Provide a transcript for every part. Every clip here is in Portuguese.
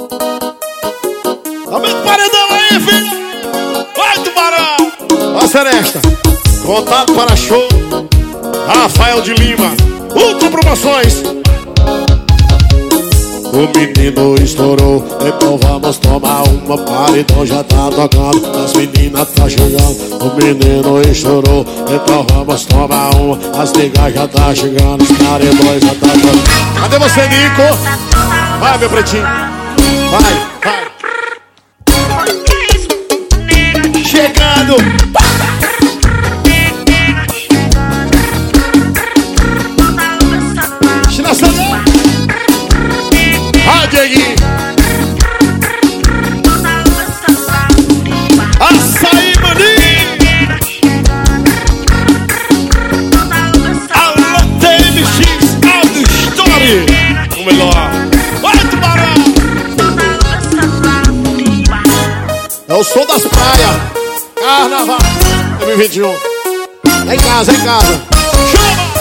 Aumenta o paredão aí, filho! Vai, tubarão! Ó, Seresta! Contato para show Rafael de Lima, Ultra Promoções. O menino estourou, então vamos tomar uma. Paredão já tá tocando, as meninas tá chegando. O menino estourou, então vamos tomar uma. As niggas já tá chegando, os paredões já tá tocando. Cadê você, Nico? Vai, meu pretinho. Vai, vai. Chegando. Vai, Dieguinho. Açaí, maninho. Alô, TMX, Audio Story. O melhor. Vai, tubarão. É o som das praias. Carnaval 2021. É em casa, é em casa. Chama.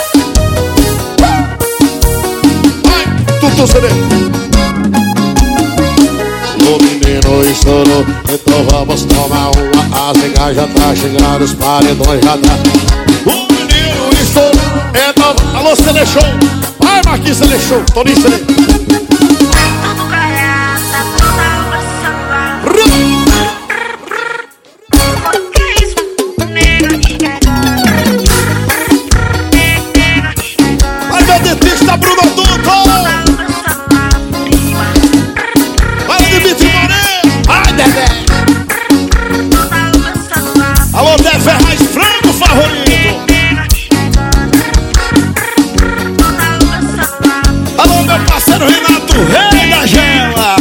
Vai, Tutu CD. O menino estourou, então vamos tomar uma. As niggas já tá chegando, os paredões já tá. O menino estourou, então... Alô, Selechou. Vai, Marquinhos Selechou. Toninho Selechou. Vai, meu dentista Bruno Adulto. Alô, Dé Ferraz, frango favorito. Alô, meu parceiro Renato, rei da gela.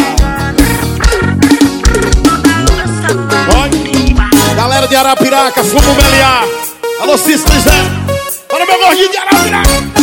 Oi. Galera de Arapiraca, fumo Meliá. Alô, Cícero Zé. Para meu gordinho de Arapiraca.